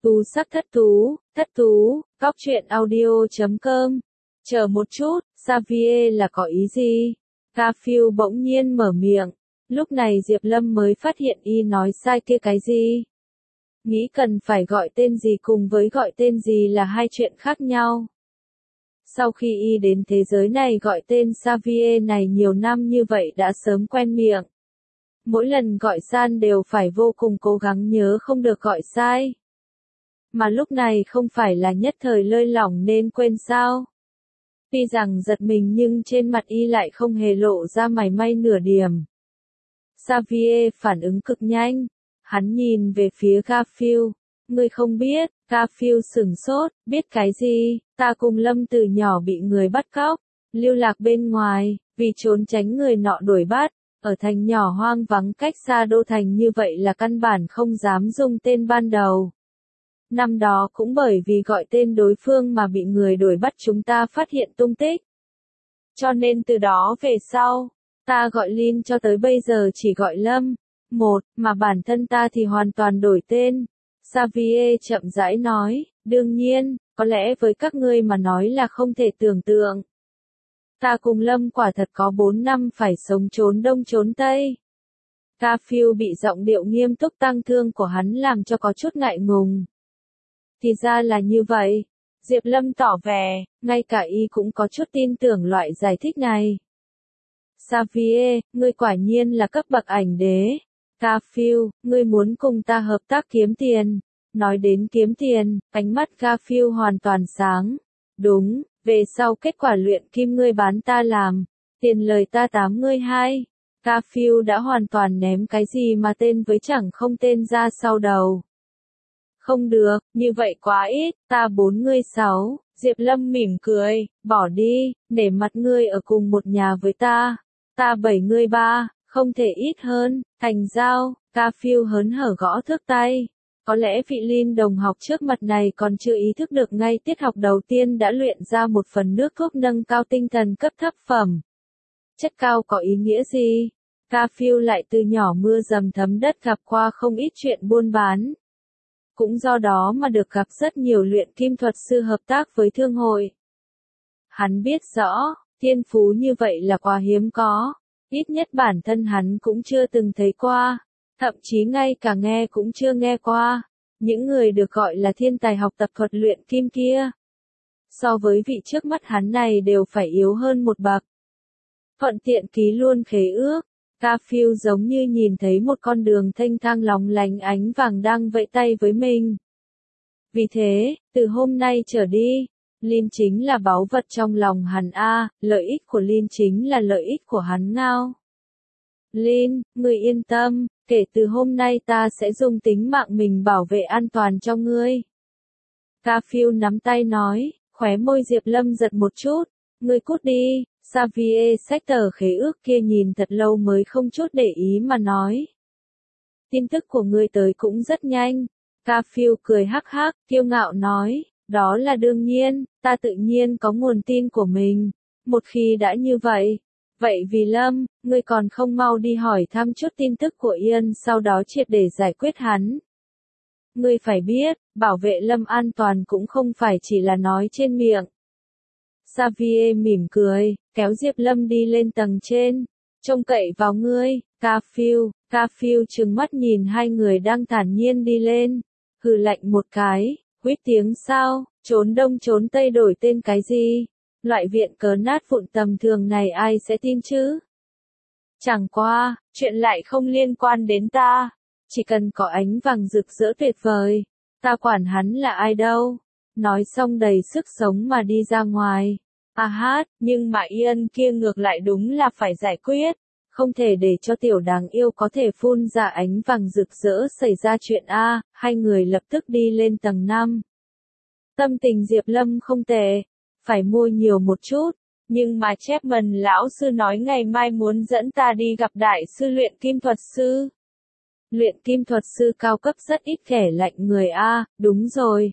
Tu sắc thất thú, góc truyện audio.com. Chờ một chút, Xavier là có ý gì? Garfield bỗng nhiên mở miệng. Lúc này Diệp Lâm mới phát hiện y nói sai kia cái gì. Nghĩ cần phải gọi tên gì cùng với gọi tên gì là hai chuyện khác nhau. Sau khi y đến thế giới này gọi tên Xavier này nhiều năm như vậy đã sớm quen miệng. Mỗi lần gọi san đều phải vô cùng cố gắng nhớ không được gọi sai. Mà lúc này không phải là nhất thời lơi lỏng nên quên sao. Tuy rằng giật mình nhưng trên mặt y lại không hề lộ ra mảy may nửa điểm. Xavier phản ứng cực nhanh. Hắn nhìn về phía Garfield. Ngươi không biết, Garfield sửng sốt, biết cái gì, ta cùng Lâm từ nhỏ bị người bắt cóc, lưu lạc bên ngoài, vì trốn tránh người nọ đuổi bắt, ở thành nhỏ hoang vắng cách xa đô thành như vậy là căn bản không dám dùng tên ban đầu. Năm đó cũng bởi vì gọi tên đối phương mà bị người đuổi bắt chúng ta phát hiện tung tích. Cho nên từ đó về sau, ta gọi Lin cho tới bây giờ chỉ gọi Lâm. Mà bản thân ta thì hoàn toàn đổi tên. Xavier chậm rãi nói, đương nhiên, có lẽ với các ngươi mà nói là không thể tưởng tượng. Ta cùng Lâm quả thật có 4 năm phải sống trốn đông trốn tây. Garfield bị giọng điệu nghiêm túc tang thương của hắn làm cho có chút ngại ngùng. Thì ra là như vậy. Diệp Lâm tỏ vẻ, ngay cả y cũng có chút tin tưởng loại giải thích này. Xavier, ngươi quả nhiên là cấp bậc ảnh đế. Garfield, ngươi muốn cùng ta hợp tác kiếm tiền. Nói đến kiếm tiền, ánh mắt Garfield hoàn toàn sáng. Đúng, về sau kết quả luyện kim ngươi bán ta làm. Tiền lời ta 8 ngươi 2. Garfield đã hoàn toàn ném cái gì mà tên với chẳng không tên ra sau đầu. Không được, như vậy quá ít, ta 4 ngươi 6. Diệp Lâm mỉm cười, bỏ đi, để mặt ngươi ở cùng một nhà với ta. Ta 7 ngươi 3, không thể ít hơn, thành giao. Garfield hớn hở gõ thước tay. Có lẽ vị Lin đồng học trước mặt này còn chưa ý thức được ngay tiết học đầu tiên đã luyện ra một phần nước thuốc nâng cao tinh thần cấp thấp phẩm. Chất cao có ý nghĩa gì? Garfield lại từ nhỏ mưa dầm thấm đất gặp qua không ít chuyện buôn bán. Cũng do đó mà được gặp rất nhiều luyện kim thuật sư hợp tác với thương hội. Hắn biết rõ, thiên phú như vậy là quá hiếm có. Ít nhất bản thân hắn cũng chưa từng thấy qua. Thậm chí ngay cả nghe cũng chưa nghe qua. Những người được gọi là thiên tài học tập thuật luyện kim kia. So với vị trước mắt hắn này đều phải yếu hơn một bậc. Thuận tiện ký luôn khế ước. Garfield giống như nhìn thấy một con đường thênh thang lóng lánh ánh vàng đang vẫy tay với mình. Vì thế, từ hôm nay trở đi, Lin chính là báu vật trong lòng hắn lợi ích của Lin chính là lợi ích của hắn ngao. Lin, ngươi yên tâm, kể từ hôm nay ta sẽ dùng tính mạng mình bảo vệ an toàn cho ngươi. Garfield nắm tay nói, khóe môi Diệp Lâm giật một chút, ngươi cút đi. Xavier xách tờ khế ước kia nhìn thật lâu mới không chút để ý mà nói. Tin tức của ngươi tới cũng rất nhanh. Garfield cười hắc hắc, kiêu ngạo nói, đó là đương nhiên, ta tự nhiên có nguồn tin của mình. Một khi đã như vậy, vì Lâm, ngươi còn không mau đi hỏi thăm chút tin tức của Ian sau đó triệt để giải quyết hắn. Ngươi phải biết, bảo vệ Lâm an toàn cũng không phải chỉ là nói trên miệng. Xavier mỉm cười, kéo Diệp Lâm đi lên tầng trên. Trông cậy vào ngươi, Garfield trừng mắt nhìn hai người đang thản nhiên đi lên. Hừ lạnh một cái, huýt tiếng sao, trốn đông trốn tây đổi tên cái gì? Loại viện cớ nát vụn tầm thường này ai sẽ tin chứ? Chẳng qua, chuyện lại không liên quan đến ta. Chỉ cần có ánh vàng rực rỡ tuyệt vời, ta quản hắn là ai đâu. Nói xong đầy sức sống mà đi ra ngoài. Nhưng mà Ian kia ngược lại đúng là phải giải quyết. Không thể để cho tiểu đáng yêu có thể phun ra ánh vàng rực rỡ xảy ra chuyện hai người lập tức đi lên tầng 5. Tâm tình Diệp Lâm không tệ, phải mua nhiều một chút. Nhưng mà Chapman lão sư nói ngày mai muốn dẫn ta đi gặp đại sư luyện kim thuật sư. Luyện kim thuật sư cao cấp rất ít kẻ lạnh người đúng rồi.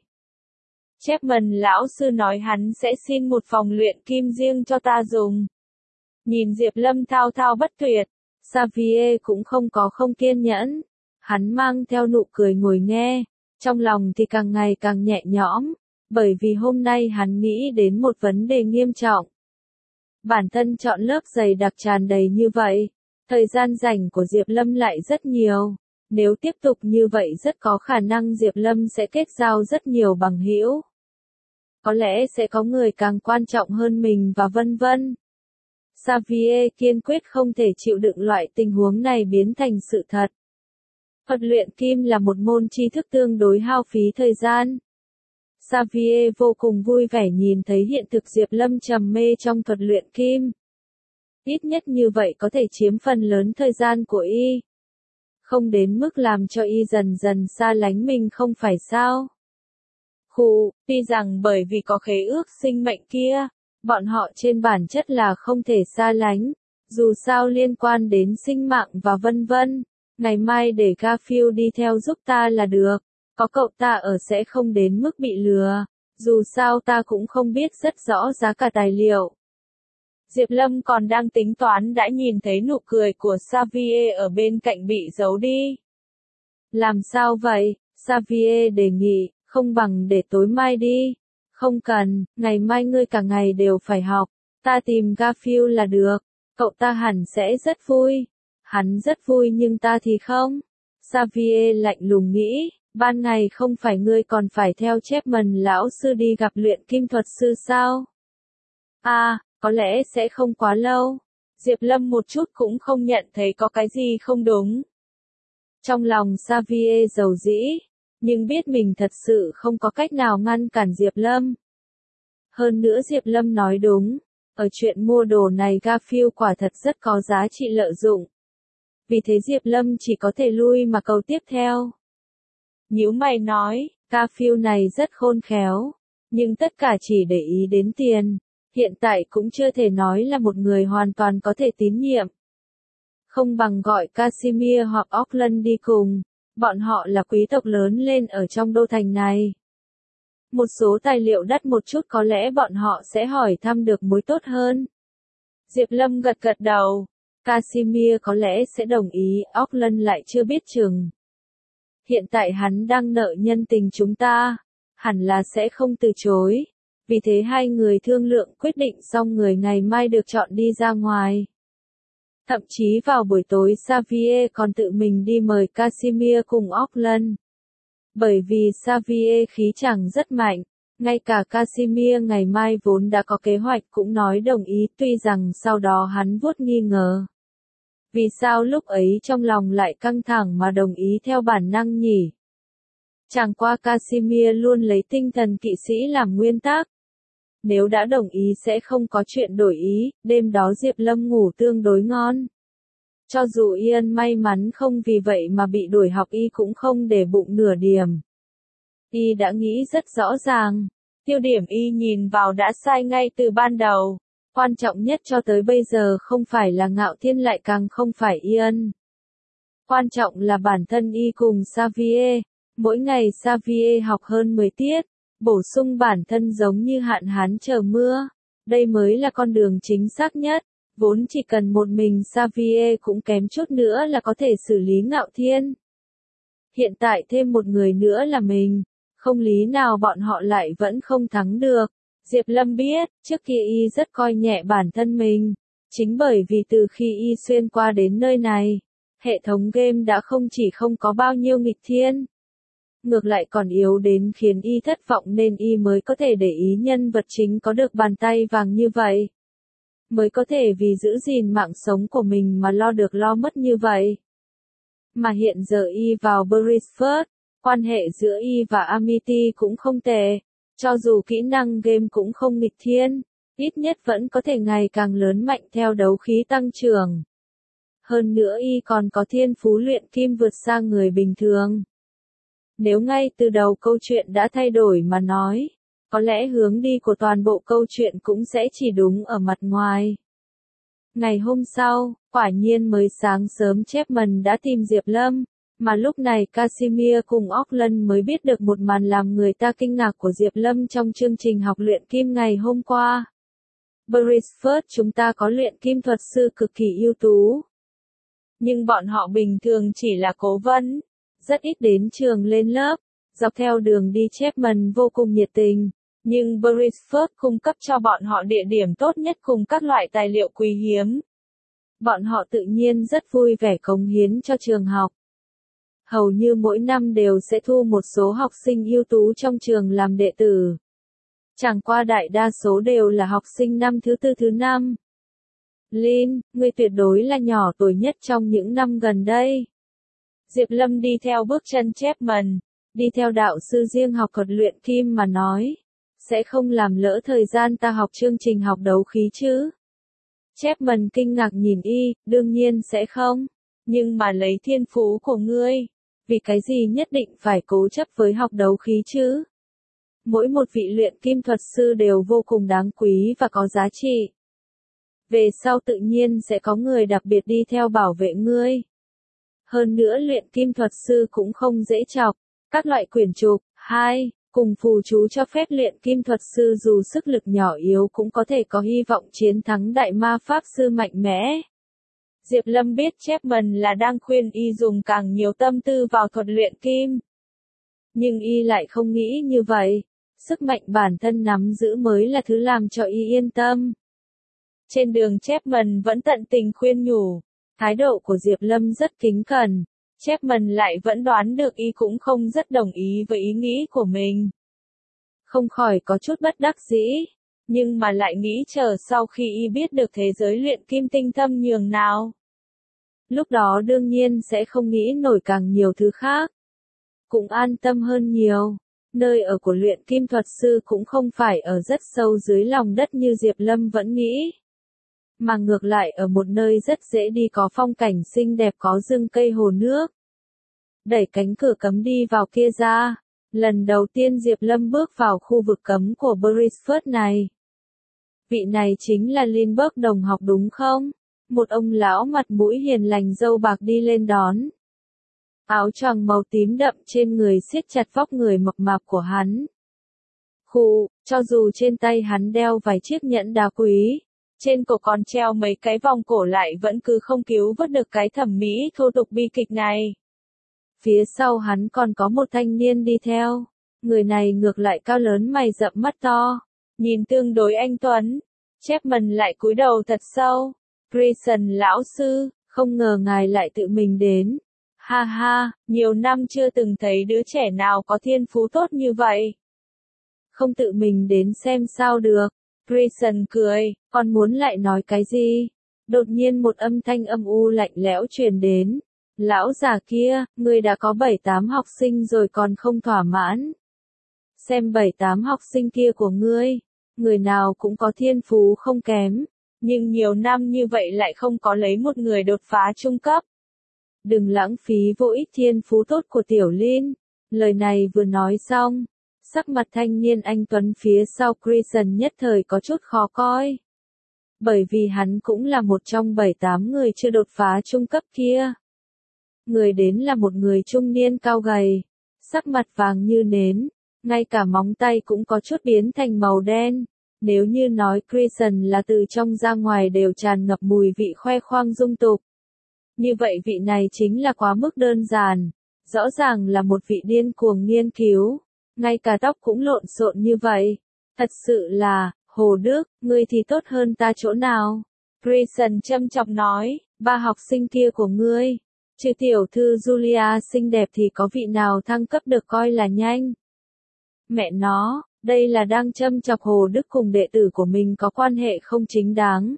Chapman lão sư nói hắn sẽ xin một phòng luyện kim riêng cho ta dùng. Nhìn Diệp Lâm thao thao bất tuyệt, Xavier cũng không kiên nhẫn. Hắn mang theo nụ cười ngồi nghe. Trong lòng thì càng ngày càng nhẹ nhõm, bởi vì hôm nay hắn nghĩ đến một vấn đề nghiêm trọng. Bản thân chọn lớp dày đặc tràn đầy như vậy, thời gian rảnh của Diệp Lâm lại rất nhiều. Nếu tiếp tục như vậy rất có khả năng Diệp Lâm sẽ kết giao rất nhiều bằng hữu. Có lẽ sẽ có người càng quan trọng hơn mình và vân vân. Xavier kiên quyết không thể chịu đựng loại tình huống này biến thành sự thật. Thuật luyện kim là một môn tri thức tương đối hao phí thời gian. Xavier vô cùng vui vẻ nhìn thấy hiện thực Diệp Lâm trầm mê trong thuật luyện kim. Ít nhất như vậy có thể chiếm phần lớn thời gian của y. Không đến mức làm cho y dần dần xa lánh mình không phải sao. Tuy rằng bởi vì có khế ước sinh mệnh kia, bọn họ trên bản chất là không thể xa lánh, dù sao liên quan đến sinh mạng và vân vân. Ngày mai để Garfield đi theo giúp ta là được, có cậu ta ở sẽ không đến mức bị lừa, dù sao ta cũng không biết rất rõ giá cả tài liệu. Diệp Lâm còn đang tính toán đã nhìn thấy nụ cười của Xavier ở bên cạnh bị giấu đi. Làm sao vậy? Xavier đề nghị, không bằng để tối mai đi. Không cần, ngày mai ngươi cả ngày đều phải học, ta tìm Garfield là được, cậu ta hẳn sẽ rất vui. Hắn rất vui nhưng ta thì không. Xavier lạnh lùng nghĩ, ban ngày không phải ngươi còn phải theo Chapman lão sư đi gặp luyện kim thuật sư sao? Có lẽ sẽ không quá lâu. Diệp Lâm một chút cũng không nhận thấy có cái gì không đúng. Trong lòng Xavier dầu dĩ, nhưng biết mình thật sự không có cách nào ngăn cản Diệp Lâm. Hơn nữa Diệp Lâm nói đúng, ở chuyện mua đồ này Garfield quả thật rất có giá trị lợi dụng. Vì thế Diệp Lâm chỉ có thể lui mà cầu tiếp theo. Nhíu mày nói, Garfield này rất khôn khéo, nhưng tất cả chỉ để ý đến tiền, hiện tại cũng chưa thể nói là một người hoàn toàn có thể tín nhiệm. Không bằng gọi Casimir hoặc Auckland đi cùng, bọn họ là quý tộc lớn lên ở trong đô thành này. Một số tài liệu đắt một chút có lẽ bọn họ sẽ hỏi thăm được mối tốt hơn. Diệp Lâm gật gật đầu. Casimir có lẽ sẽ đồng ý, Auckland lại chưa biết chừng. Hiện tại hắn đang nợ nhân tình chúng ta, hẳn là sẽ không từ chối. Vì thế hai người thương lượng quyết định xong người ngày mai được chọn đi ra ngoài. Thậm chí vào buổi tối Xavier còn tự mình đi mời Casimir cùng Auckland. Bởi vì Xavier khí chàng rất mạnh, ngay cả Casimir ngày mai vốn đã có kế hoạch cũng nói đồng ý, tuy rằng sau đó hắn vuốt nghi ngờ. Vì sao lúc ấy trong lòng lại căng thẳng mà đồng ý theo bản năng nhỉ? Chẳng qua Casimir luôn lấy tinh thần kỵ sĩ làm nguyên tắc. Nếu đã đồng ý sẽ không có chuyện đổi ý, đêm đó Diệp Lâm ngủ tương đối ngon. Cho dù Ian may mắn không vì vậy mà bị đuổi học y cũng không để bụng nửa điểm. Y đã nghĩ rất rõ ràng, tiêu điểm y nhìn vào đã sai ngay từ ban đầu. Quan trọng nhất cho tới bây giờ không phải là Ngạo Thiên lại càng không phải Ian. Quan trọng là bản thân y cùng Xavier. Mỗi ngày Xavier học hơn 10 tiết, bổ sung bản thân giống như hạn hán chờ mưa. Đây mới là con đường chính xác nhất. Vốn chỉ cần một mình Xavier cũng kém chút nữa là có thể xử lý Ngạo Thiên. Hiện tại thêm một người nữa là mình, không lý nào bọn họ lại vẫn không thắng được. Diệp Lâm biết, trước kia y rất coi nhẹ bản thân mình. Chính bởi vì từ khi y xuyên qua đến nơi này, hệ thống game đã không chỉ không có bao nhiêu nghịch thiên. Ngược lại còn yếu đến khiến y thất vọng nên y mới có thể để ý nhân vật chính có được bàn tay vàng như vậy. Mới có thể vì giữ gìn mạng sống của mình mà lo được lo mất như vậy. Mà hiện giờ y vào Beresford, quan hệ giữa y và Amity cũng không tệ. Cho dù kỹ năng game cũng không nghịch thiên, ít nhất vẫn có thể ngày càng lớn mạnh theo đấu khí tăng trưởng. Hơn nữa y còn có thiên phú luyện kim vượt xa người bình thường. Nếu ngay từ đầu câu chuyện đã thay đổi mà nói, có lẽ hướng đi của toàn bộ câu chuyện cũng sẽ chỉ đúng ở mặt ngoài. Ngày hôm sau, quả nhiên mới sáng sớm Chapman đã tìm Diệp Lâm, mà lúc này Casimir cùng Auckland mới biết được một màn làm người ta kinh ngạc của Diệp Lâm trong chương trình học luyện kim ngày hôm qua. Beresford chúng ta có luyện kim thuật sư cực kỳ ưu tú. Nhưng bọn họ bình thường chỉ là cố vấn, rất ít đến trường lên lớp. Dọc theo đường đi Chapman vô cùng nhiệt tình, nhưng Beresford cung cấp cho bọn họ địa điểm tốt nhất cùng các loại tài liệu quý hiếm. Bọn họ tự nhiên rất vui vẻ cống hiến cho trường học. Hầu như mỗi năm đều sẽ thu một số học sinh ưu tú trong trường làm đệ tử. Chẳng qua đại đa số đều là học sinh năm thứ tư thứ năm. Lin, ngươi tuyệt đối là nhỏ tuổi nhất trong những năm gần đây. Diệp Lâm đi theo bước chân Chapman, đi theo đạo sư riêng học thuật luyện kim mà nói. Sẽ không làm lỡ thời gian ta học chương trình học đấu khí chứ? Chapman kinh ngạc nhìn y, đương nhiên sẽ không. Nhưng mà lấy thiên phú của ngươi, vì cái gì nhất định phải cố chấp với học đấu khí chứ? Mỗi một vị luyện kim thuật sư đều vô cùng đáng quý và có giá trị. Về sau tự nhiên sẽ có người đặc biệt đi theo bảo vệ ngươi. Hơn nữa luyện kim thuật sư cũng không dễ chọc. Các loại quyển trục, cùng phù chú cho phép luyện kim thuật sư dù sức lực nhỏ yếu cũng có thể có hy vọng chiến thắng đại ma pháp sư mạnh mẽ. Diệp Lâm biết Chapman là đang khuyên y dùng càng nhiều tâm tư vào thuật luyện kim. Nhưng y lại không nghĩ như vậy. Sức mạnh bản thân nắm giữ mới là thứ làm cho y yên tâm. Trên đường Chapman vẫn tận tình khuyên nhủ. Thái độ của Diệp Lâm rất kính cẩn. Chapman lại vẫn đoán được y cũng không rất đồng ý với ý nghĩ của mình. Không khỏi có chút bất đắc dĩ. Nhưng mà lại nghĩ chờ sau khi y biết được thế giới luyện kim tinh thâm nhường nào. Lúc đó đương nhiên sẽ không nghĩ nổi càng nhiều thứ khác. Cũng an tâm hơn nhiều. Nơi ở của luyện kim thuật sư cũng không phải ở rất sâu dưới lòng đất như Diệp Lâm vẫn nghĩ. Mà ngược lại ở một nơi rất dễ đi có phong cảnh xinh đẹp có rừng cây hồ nước. Đẩy cánh cửa cấm đi vào kia ra. Lần đầu tiên Diệp Lâm bước vào khu vực cấm của Beresford này. Vị này chính là Lindbergh đồng học đúng không? Một ông lão mặt mũi hiền lành râu bạc đi lên đón. Áo choàng màu tím đậm trên người siết chặt vóc người mập mạp của hắn. Cho dù trên tay hắn đeo vài chiếc nhẫn đá quý, trên cổ còn treo mấy cái vòng cổ lại vẫn cứ không cứu vớt được cái thẩm mỹ thô tục bi kịch này. Phía sau hắn còn có một thanh niên đi theo. Người này ngược lại cao lớn mày rậm mắt to, nhìn tương đối anh tuấn. Chapman lại cúi đầu thật sâu. Grayson lão sư, không ngờ ngài lại tự mình đến. Ha ha, nhiều năm chưa từng thấy đứa trẻ nào có thiên phú tốt như vậy. Không tự mình đến xem sao được. Grayson cười, còn muốn lại nói cái gì? Đột nhiên một âm thanh âm u lạnh lẽo truyền đến. Lão già kia, ngươi đã có 7-8 học sinh rồi còn không thỏa mãn. Xem 7-8 học sinh kia của ngươi, người nào cũng có thiên phú không kém. Nhưng nhiều năm như vậy lại không có lấy một người đột phá trung cấp. Đừng lãng phí vô ích thiên phú tốt của Tiểu Linh. Lời này vừa nói xong, sắc mặt thanh niên anh tuấn phía sau Grayson nhất thời có chút khó coi. Bởi vì hắn cũng là một trong 7-8 người chưa đột phá trung cấp kia. Người đến là một người trung niên cao gầy, sắc mặt vàng như nến, ngay cả móng tay cũng có chút biến thành màu đen. Nếu như nói Grayson là từ trong ra ngoài đều tràn ngập mùi vị khoe khoang dung tục. Như vậy vị này chính là quá mức đơn giản. Rõ ràng là một vị điên cuồng nghiên cứu. Ngay cả tóc cũng lộn xộn như vậy. Thật sự là, Hồ Đức, ngươi thì tốt hơn ta chỗ nào? Grayson châm chọc nói, 3 học sinh kia của ngươi. Trừ tiểu thư Julia xinh đẹp thì có vị nào thăng cấp được coi là nhanh? Mẹ nó, đây là đang châm chọc Hồ Đức cùng đệ tử của mình có quan hệ không chính đáng.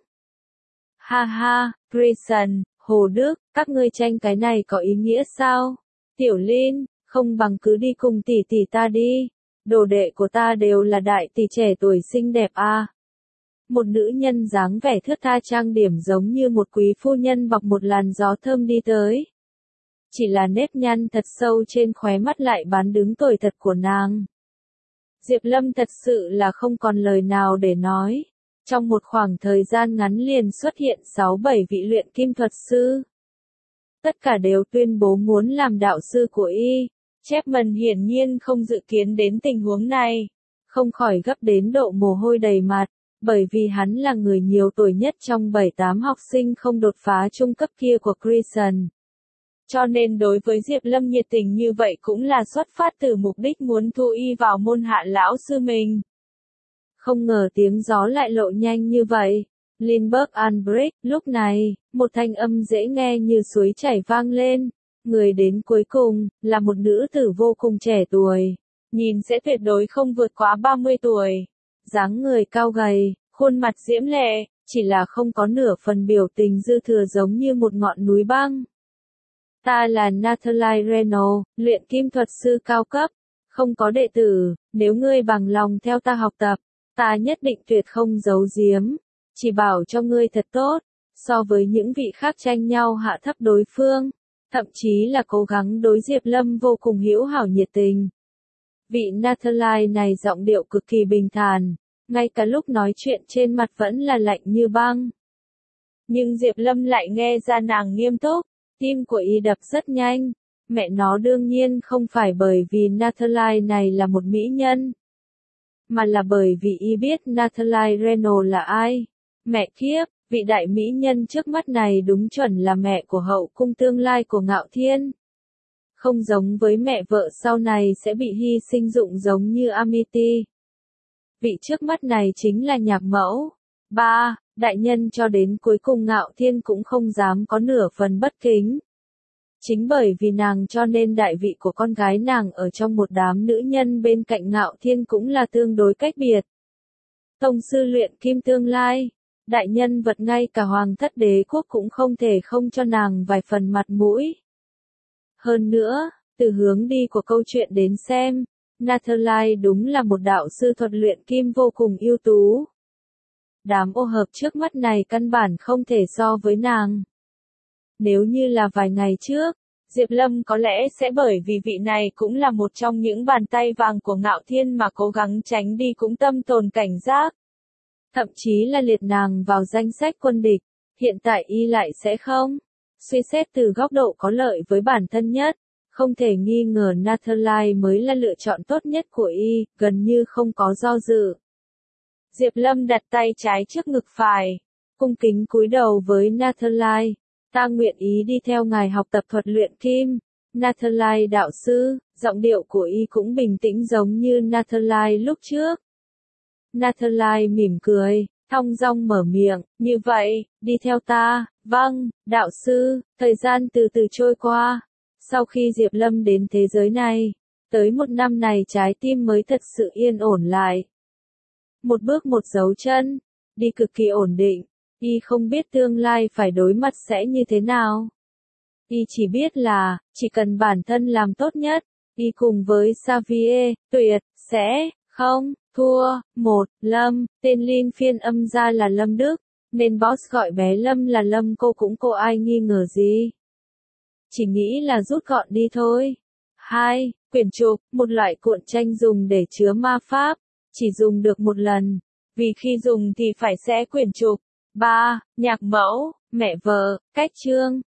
Ha ha, Grayson, Hồ Đức, các ngươi tranh cái này có ý nghĩa sao? Tiểu Linh, không bằng cứ đi cùng tỷ tỷ ta đi. Đồ đệ của ta đều là đại tỷ trẻ tuổi xinh đẹp à. Một nữ nhân dáng vẻ thướt tha trang điểm giống như một quý phu nhân bọc một làn gió thơm đi tới. Chỉ là nếp nhăn thật sâu trên khóe mắt lại bán đứng tuổi thật của nàng. Diệp Lâm thật sự là không còn lời nào để nói. Trong một khoảng thời gian ngắn liền xuất hiện 6-7 vị luyện kim thuật sư. Tất cả đều tuyên bố muốn làm đạo sư của y. Chapman hiển nhiên không dự kiến đến tình huống này. Không khỏi gấp đến độ mồ hôi đầy mặt. Bởi vì hắn là người nhiều tuổi nhất trong 7-8 học sinh không đột phá trung cấp kia của Grayson. cho nên đối với Diệp Lâm nhiệt tình như vậy cũng là xuất phát từ mục đích muốn thu y vào môn hạ lão sư mình. Không ngờ tiếng gió lại lộ nhanh như vậy. Lindbergh Albrecht, lúc này, một thanh âm dễ nghe như suối chảy vang lên. Người đến cuối cùng, là một nữ tử vô cùng trẻ tuổi. Nhìn sẽ tuyệt đối không vượt quá 30 tuổi. Dáng người cao gầy, khuôn mặt diễm lệ, chỉ là không có nửa phần biểu tình dư thừa giống như một ngọn núi băng. Ta là Natalie Renaud, luyện kim thuật sư cao cấp. Không có đệ tử, nếu ngươi bằng lòng theo ta học tập, ta nhất định tuyệt không giấu giếm. Chỉ bảo cho ngươi thật tốt, so với những vị khác tranh nhau hạ thấp đối phương, thậm chí là cố gắng đối Diệp Lâm vô cùng hữu hảo nhiệt tình. Vị Natalie này giọng điệu cực kỳ bình thản, ngay cả lúc nói chuyện trên mặt vẫn là lạnh như băng. Nhưng Diệp Lâm lại nghe ra nàng nghiêm túc, tim của y đập rất nhanh. Mẹ nó đương nhiên không phải bởi vì Natalie này là một mỹ nhân, mà là bởi vì y biết Natalie Renaud là ai. Mẹ kiếp, vị đại mỹ nhân trước mắt này đúng chuẩn là mẹ của hậu cung tương lai của Ngạo Thiên. Không giống với mẹ vợ sau này sẽ bị hy sinh dụng giống như Amity. Vị trước mắt này chính là nhạc mẫu. Đại nhân cho đến cuối cùng Ngạo Thiên cũng không dám có nửa phần bất kính. Chính bởi vì nàng cho nên đại vị của con gái nàng ở trong một đám nữ nhân bên cạnh Ngạo Thiên cũng là tương đối cách biệt. Tông sư luyện kim tương lai, đại nhân vật ngay cả hoàng thất đế quốc cũng không thể không cho nàng vài phần mặt mũi. Hơn nữa, từ hướng đi của câu chuyện đến xem, Natalie đúng là một đạo sư thuật luyện kim vô cùng ưu tú. Đám ô hợp trước mắt này căn bản không thể so với nàng. Nếu như là vài ngày trước, Diệp Lâm có lẽ sẽ bởi vì vị này cũng là một trong những bàn tay vàng của Ngạo Thiên mà cố gắng tránh đi cũng tâm tồn cảnh giác. Thậm chí là liệt nàng vào danh sách quân địch, hiện tại y lại sẽ không. Suy xét từ góc độ có lợi với bản thân nhất, không thể nghi ngờ Natalie mới là lựa chọn tốt nhất của y, gần như không có do dự. Diệp Lâm đặt tay trái trước ngực phải, cung kính cúi đầu với Natalie. Ta nguyện ý đi theo ngài học tập thuật luyện kim. Natalie đạo sư, giọng điệu của y cũng bình tĩnh giống như Natalie lúc trước. Natalie mỉm cười, thong dong mở miệng, như vậy, đi theo ta. Vâng, đạo sư. Thời gian từ từ trôi qua. Sau khi Diệp Lâm đến thế giới này, tới một năm này trái tim mới thật sự yên ổn lại. Một bước một dấu chân, đi cực kỳ ổn định. Y không biết tương lai phải đối mặt sẽ như thế nào. Y chỉ biết là, chỉ cần bản thân làm tốt nhất, Y cùng với Xavier, tuyệt, sẽ, không, thua. Lâm, tên Linh phiên âm ra là Lâm Đức, nên boss gọi bé Lâm là Lâm cô ai nghi ngờ gì. Chỉ nghĩ là rút gọn đi thôi. 2. Quyển trục, một loại cuộn tranh dùng để chứa ma pháp, chỉ dùng được một lần, vì khi dùng thì phải xé quyển trục. 3. Nhạc mẫu, mẹ vợ, cách chương.